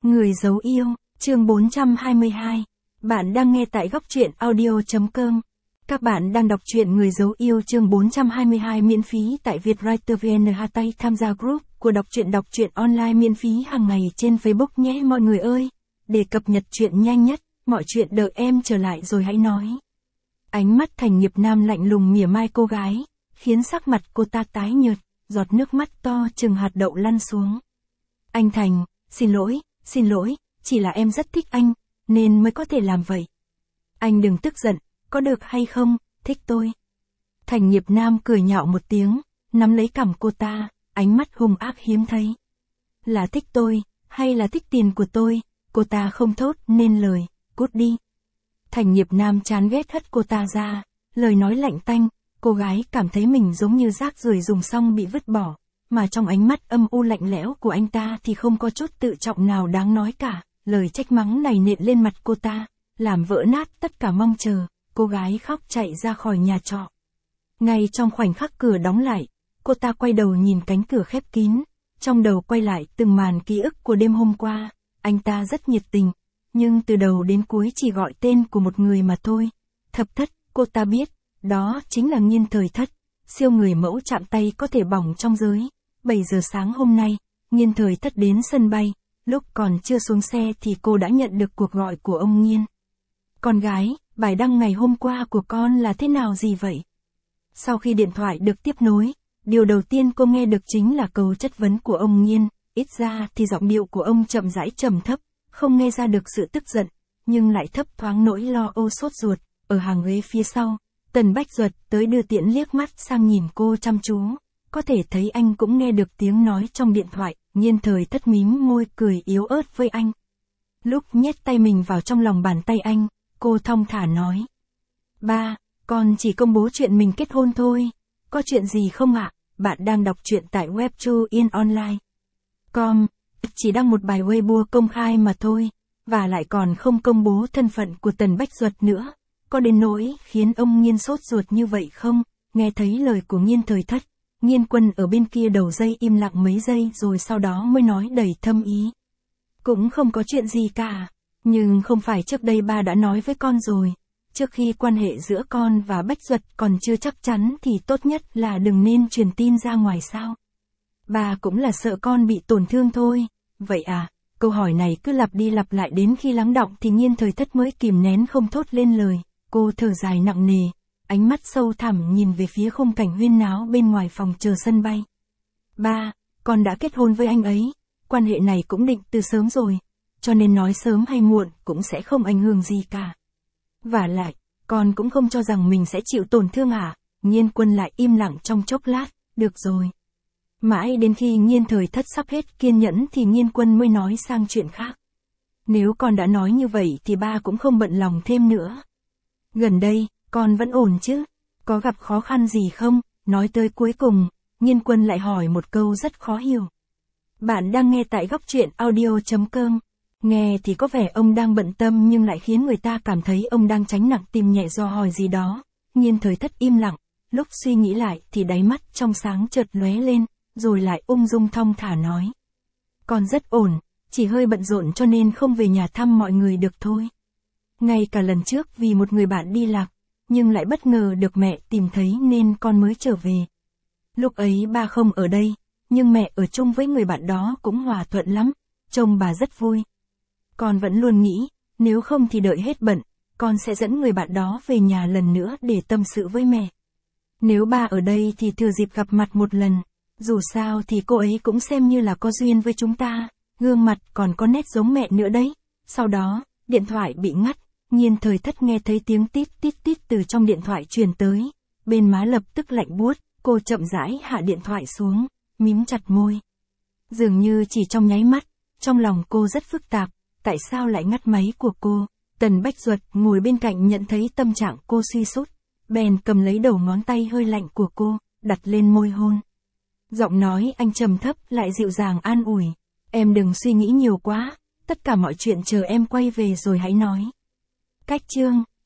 Người giấu yêu, chương 422. Bạn đang nghe tại góc truyện audio.com. Các bạn đang đọc truyện Người giấu yêu chương 422 miễn phí tại Vietwriter VN. Tay tham gia group của đọc truyện online miễn phí hàng ngày trên Facebook nhé mọi người ơi. Để cập nhật truyện nhanh nhất, mọi chuyện đợi em trở lại rồi hãy nói. Ánh mắt Thành Nghiệp Nam lạnh lùng mỉa mai cô gái, khiến sắc mặt cô ta tái nhợt, giọt nước mắt to chừng hạt đậu lăn xuống. Anh Thành, xin lỗi, chỉ là em rất thích anh, nên mới có thể làm vậy. Anh đừng tức giận, có được hay không, thích tôi. Thành Nghiệp Nam cười nhạo một tiếng, nắm lấy cằm cô ta, ánh mắt hung ác hiếm thấy. Là thích tôi, hay là thích tiền của tôi, cô ta không thốt nên lời, cút đi. Thành Nghiệp Nam chán ghét hất cô ta ra, lời nói lạnh tanh, cô gái cảm thấy mình giống như rác rưởi dùng xong bị vứt bỏ, mà trong ánh mắt âm u lạnh lẽo của anh ta thì không có chút tự trọng nào đáng nói cả. Lời trách mắng này nện lên mặt cô ta, làm vỡ nát tất cả mong chờ, cô gái khóc chạy ra khỏi nhà trọ. Ngay trong khoảnh khắc cửa đóng lại, cô ta quay đầu nhìn cánh cửa khép kín, trong đầu quay lại từng màn ký ức của đêm hôm qua, anh ta rất nhiệt tình, nhưng từ đầu đến cuối chỉ gọi tên của một người mà thôi. Thập Thất, cô ta biết, đó chính là Nghiên Thời Thất, siêu người mẫu chạm tay có thể bỏng trong giới. 7 giờ sáng hôm nay, Nghiên Thời Thất đến sân bay, lúc còn chưa xuống xe thì cô đã nhận được cuộc gọi của ông Nghiên. Con gái, bài đăng ngày hôm qua của con là thế nào gì vậy? Sau khi điện thoại được tiếp nối, điều đầu tiên cô nghe được chính là câu chất vấn của ông Nghiên, ít ra thì giọng điệu của ông chậm rãi trầm thấp, không nghe ra được sự tức giận, nhưng lại thấp thoáng nỗi lo âu sốt ruột. Ở hàng ghế phía sau, Tần Bách Duật tới đưa tiễn liếc mắt sang nhìn cô chăm chú. Có thể thấy anh cũng nghe được tiếng nói trong điện thoại, Nghiên Thời Thất mím môi cười yếu ớt với anh. Lúc nhét tay mình vào trong lòng bàn tay anh, cô thong thả nói. Ba, con chỉ công bố chuyện mình kết hôn thôi. Có chuyện gì không ạ? Bạn đang đọc truyện tại webtoonline.com. Chỉ đăng một bài Weibo công khai mà thôi, và lại còn không công bố thân phận của Tần Bách Duật nữa. Có đến nỗi khiến ông Nghiên sốt ruột như vậy không? Nghe thấy lời của Nghiên Thời Thất, Nghiên Quân ở bên kia đầu dây im lặng mấy giây rồi sau đó mới nói đầy thâm ý. Cũng không có chuyện gì cả, nhưng không phải trước đây ba đã nói với con rồi, trước khi quan hệ giữa con và Bách Duật còn chưa chắc chắn thì tốt nhất là đừng nên truyền tin ra ngoài sao. Ba cũng là sợ con bị tổn thương thôi. Vậy à? Câu hỏi này cứ lặp đi lặp lại đến khi lắng đọng thì Nghiên Thời Thất mới kìm nén không thốt lên lời, cô thở dài nặng nề. Ánh mắt sâu thẳm nhìn về phía khung cảnh huyên náo bên ngoài phòng chờ sân bay. Ba, con đã kết hôn với anh ấy, quan hệ này cũng định từ sớm rồi, cho nên nói sớm hay muộn cũng sẽ không ảnh hưởng gì cả. Vả lại, con cũng không cho rằng mình sẽ chịu tổn thương à? Nghiên Quân lại im lặng trong chốc lát, được rồi. Mãi đến khi Nghiên Thời Thất sắp hết kiên nhẫn thì Nghiên Quân mới nói sang chuyện khác. Nếu con đã nói như vậy thì ba cũng không bận lòng thêm nữa. Gần đây, con vẫn ổn chứ? Có gặp khó khăn gì không? Nói tới cuối cùng, Nghiên Quân lại hỏi một câu rất khó hiểu. Bạn đang nghe tại góc truyện audio.com. Nghe thì có vẻ ông đang bận tâm nhưng lại khiến người ta cảm thấy ông đang tránh nặng tim nhẹ do hỏi gì đó. Nghiên Thời Thất im lặng, lúc suy nghĩ lại thì đáy mắt trong sáng chợt lóe lên, rồi lại ung dung thong thả nói. Con rất ổn, chỉ hơi bận rộn cho nên không về nhà thăm mọi người được thôi. Ngay cả lần trước vì một người bạn đi lạc, nhưng lại bất ngờ được mẹ tìm thấy nên con mới trở về. Lúc ấy ba không ở đây, nhưng mẹ ở chung với người bạn đó cũng hòa thuận lắm, trông bà rất vui. Con vẫn luôn nghĩ, nếu không thì đợi hết bận, con sẽ dẫn người bạn đó về nhà lần nữa để tâm sự với mẹ. Nếu ba ở đây thì thừa dịp gặp mặt một lần, dù sao thì cô ấy cũng xem như là có duyên với chúng ta, gương mặt còn có nét giống mẹ nữa đấy. Sau đó, điện thoại bị ngắt. Nghiên Thời Thất nghe thấy tiếng tít tít tít từ trong điện thoại truyền tới, bên má lập tức lạnh buốt, cô chậm rãi hạ điện thoại xuống, mím chặt môi. Dường như chỉ trong nháy mắt, trong lòng cô rất phức tạp, tại sao lại ngắt máy của cô? Tần Bách Duật ngồi bên cạnh nhận thấy tâm trạng cô suy sút, bèn cầm lấy đầu ngón tay hơi lạnh của cô, đặt lên môi hôn. Giọng nói anh trầm thấp lại dịu dàng an ủi, em đừng suy nghĩ nhiều quá, tất cả mọi chuyện chờ em quay về rồi hãy nói. Cách chương